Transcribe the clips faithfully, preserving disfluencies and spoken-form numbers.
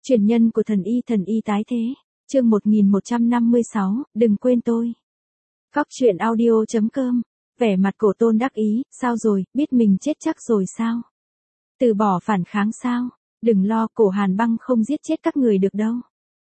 Truyền nhân của thần y thần y tái thế. Chương một nghìn một trăm năm mươi sáu, đừng quên tôi. Góc truyện audio chấm com. Vẻ mặt Cổ Tôn đắc ý, sao rồi, biết mình chết chắc rồi sao? Từ bỏ phản kháng sao? Đừng lo, Cổ Hàn Băng không giết chết các người được đâu.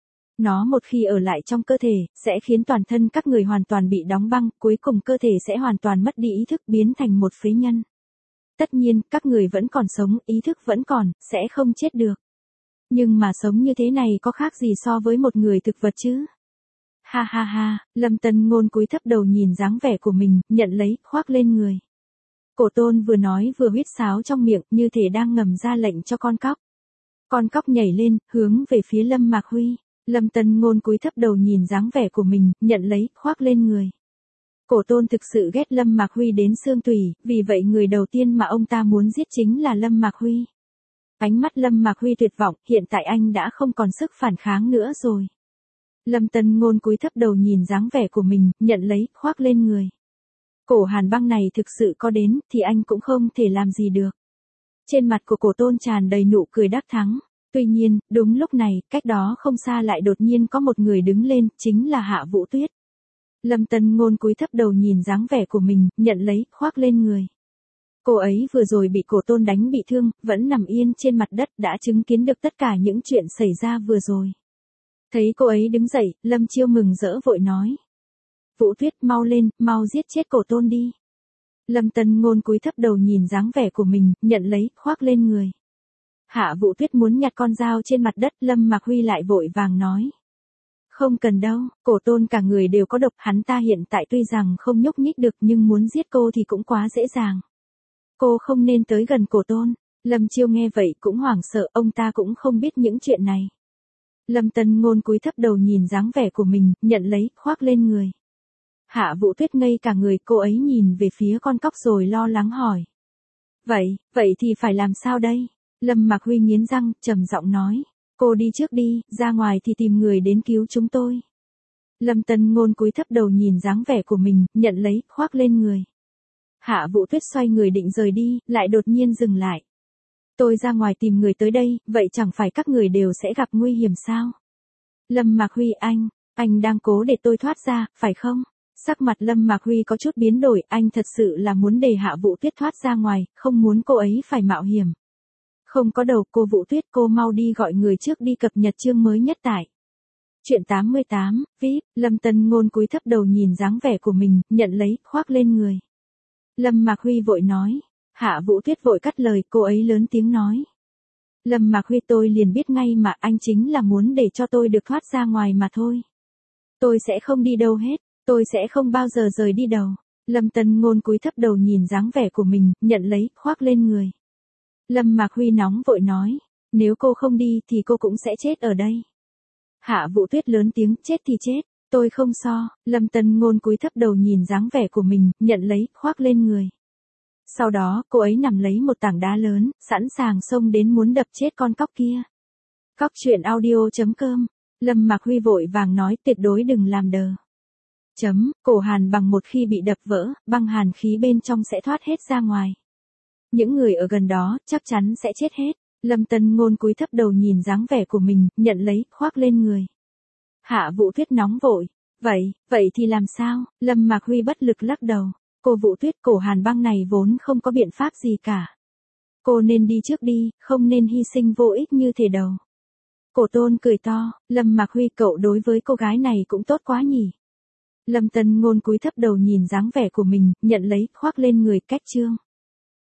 Nó một khi ở lại trong cơ thể, sẽ khiến toàn thân các người hoàn toàn bị đóng băng, cuối cùng cơ thể sẽ hoàn toàn mất đi ý thức, biến thành một phế nhân. Tất nhiên, các người vẫn còn sống, ý thức vẫn còn, sẽ không chết được. Nhưng mà sống như thế này có khác gì so với một người thực vật chứ? Ha ha ha, Lâm Tân Ngôn cúi thấp đầu nhìn dáng vẻ của mình, nhận lấy, khoác lên người. Cổ Tôn vừa nói vừa huýt sáo trong miệng, như thể đang ngầm ra lệnh cho con cóc. Con cóc nhảy lên, hướng về phía Lâm Mạc Huy. Lâm Tân Ngôn cúi thấp đầu nhìn dáng vẻ của mình, nhận lấy, khoác lên người. Cổ Tôn thực sự ghét Lâm Mạc Huy đến xương tủy, vì vậy người đầu tiên mà ông ta muốn giết chính là Lâm Mạc Huy. Ánh mắt Lâm Mạc Huy tuyệt vọng, hiện tại anh đã không còn sức phản kháng nữa rồi. Lâm Tân Ngôn cúi thấp đầu nhìn dáng vẻ của mình, nhận lấy, khoác lên người. Cổ Hàn Băng này thực sự có đến, thì anh cũng không thể làm gì được. Trên mặt của Cổ Tôn tràn đầy nụ cười đắc thắng. Tuy nhiên, đúng lúc này, cách đó không xa lại đột nhiên có một người đứng lên, chính là Hạ Vũ Tuyết. Lâm Tân Ngôn cúi thấp đầu nhìn dáng vẻ của mình, nhận lấy, khoác lên người. Cô ấy vừa rồi bị Cổ Tôn đánh bị thương, vẫn nằm yên trên mặt đất, đã chứng kiến được tất cả những chuyện xảy ra vừa rồi. Thấy cô ấy đứng dậy, Lâm Chiêu mừng rỡ vội nói. Vũ Tuyết, mau lên, mau giết chết Cổ Tôn đi. Lâm Tân Ngôn cúi thấp đầu nhìn dáng vẻ của mình, nhận lấy, khoác lên người. Hạ Vũ Tuyết muốn nhặt con dao trên mặt đất, Lâm Mạc Huy lại vội vàng nói. Không cần đâu, Cổ Tôn cả người đều có độc, hắn ta hiện tại tuy rằng không nhúc nhích được nhưng muốn giết cô thì cũng quá dễ dàng. Cô không nên tới gần Cổ Tôn. Lâm Chiêu nghe vậy cũng hoảng sợ, ông ta cũng không biết những chuyện này. Lâm Tân Ngôn cúi thấp đầu nhìn dáng vẻ của mình, nhận lấy, khoác lên người. Hạ Vũ Tuyết ngây cả người, cô ấy nhìn về phía con cóc rồi lo lắng hỏi. Vậy, vậy thì phải làm sao đây? Lâm Mạc Huy nghiến răng, trầm giọng nói. Cô đi trước đi, ra ngoài thì tìm người đến cứu chúng tôi. Lâm Tân Ngôn cúi thấp đầu nhìn dáng vẻ của mình, nhận lấy, khoác lên người. Hạ Vũ Tuyết xoay người định rời đi, lại đột nhiên dừng lại. Tôi ra ngoài tìm người tới đây, vậy chẳng phải các người đều sẽ gặp nguy hiểm sao? Lâm Mạc Huy, anh, anh đang cố để tôi thoát ra, phải không? Sắc mặt Lâm Mạc Huy có chút biến đổi, anh thật sự là muốn để Hạ Vũ Tuyết thoát ra ngoài, không muốn cô ấy phải mạo hiểm. Không có đầu, cô Vũ Tuyết, cô mau đi gọi người trước đi cập nhật chương mới nhất tại. Chuyện tám mươi tám, vê i pê, Lâm Tân Ngôn cúi thấp đầu nhìn dáng vẻ của mình, nhận lấy, khoác lên người. Lâm Mạc Huy vội nói. Hạ Vũ Tuyết vội cắt lời, cô ấy lớn tiếng nói. Lâm Mạc Huy, tôi liền biết ngay mà, anh chính là muốn để cho tôi được thoát ra ngoài mà thôi. Tôi sẽ không đi đâu hết, tôi sẽ không bao giờ rời đi đâu. Lâm Tân Ngôn cúi thấp đầu nhìn dáng vẻ của mình, nhận lấy, khoác lên người. Lâm Mạc Huy nóng vội nói. Nếu cô không đi thì cô cũng sẽ chết ở đây. Hạ Vũ Tuyết lớn tiếng, chết thì chết, tôi không so. Lâm Tân Ngôn cúi thấp đầu nhìn dáng vẻ của mình, nhận lấy, khoác lên người. Sau đó, cô ấy nằm lấy một tảng đá lớn, sẵn sàng xông đến muốn đập chết con cóc kia. Góc truyện audio chấm com. Lâm Mạc Huy vội vàng nói, tuyệt đối đừng làm đờ. Chấm, cổ hàn bằng một khi bị đập vỡ, băng hàn khí bên trong sẽ thoát hết ra ngoài. Những người ở gần đó, chắc chắn sẽ chết hết. Lâm Tân Ngôn cúi thấp đầu nhìn dáng vẻ của mình, nhận lấy, khoác lên người. Hạ Vũ Tuyết nóng vội. Vậy, vậy thì làm sao? Lâm Mạc Huy bất lực lắc đầu. Cô Vũ Tuyết, Cổ Hàn Băng này vốn không có biện pháp gì cả. Cô nên đi trước đi, không nên hy sinh vô ích như thể đầu. Cổ Tôn cười to, Lâm Mạc Huy, cậu đối với cô gái này cũng tốt quá nhỉ. Lâm Tân Ngôn cúi thấp đầu nhìn dáng vẻ của mình, nhận lấy, khoác lên người, cách chương.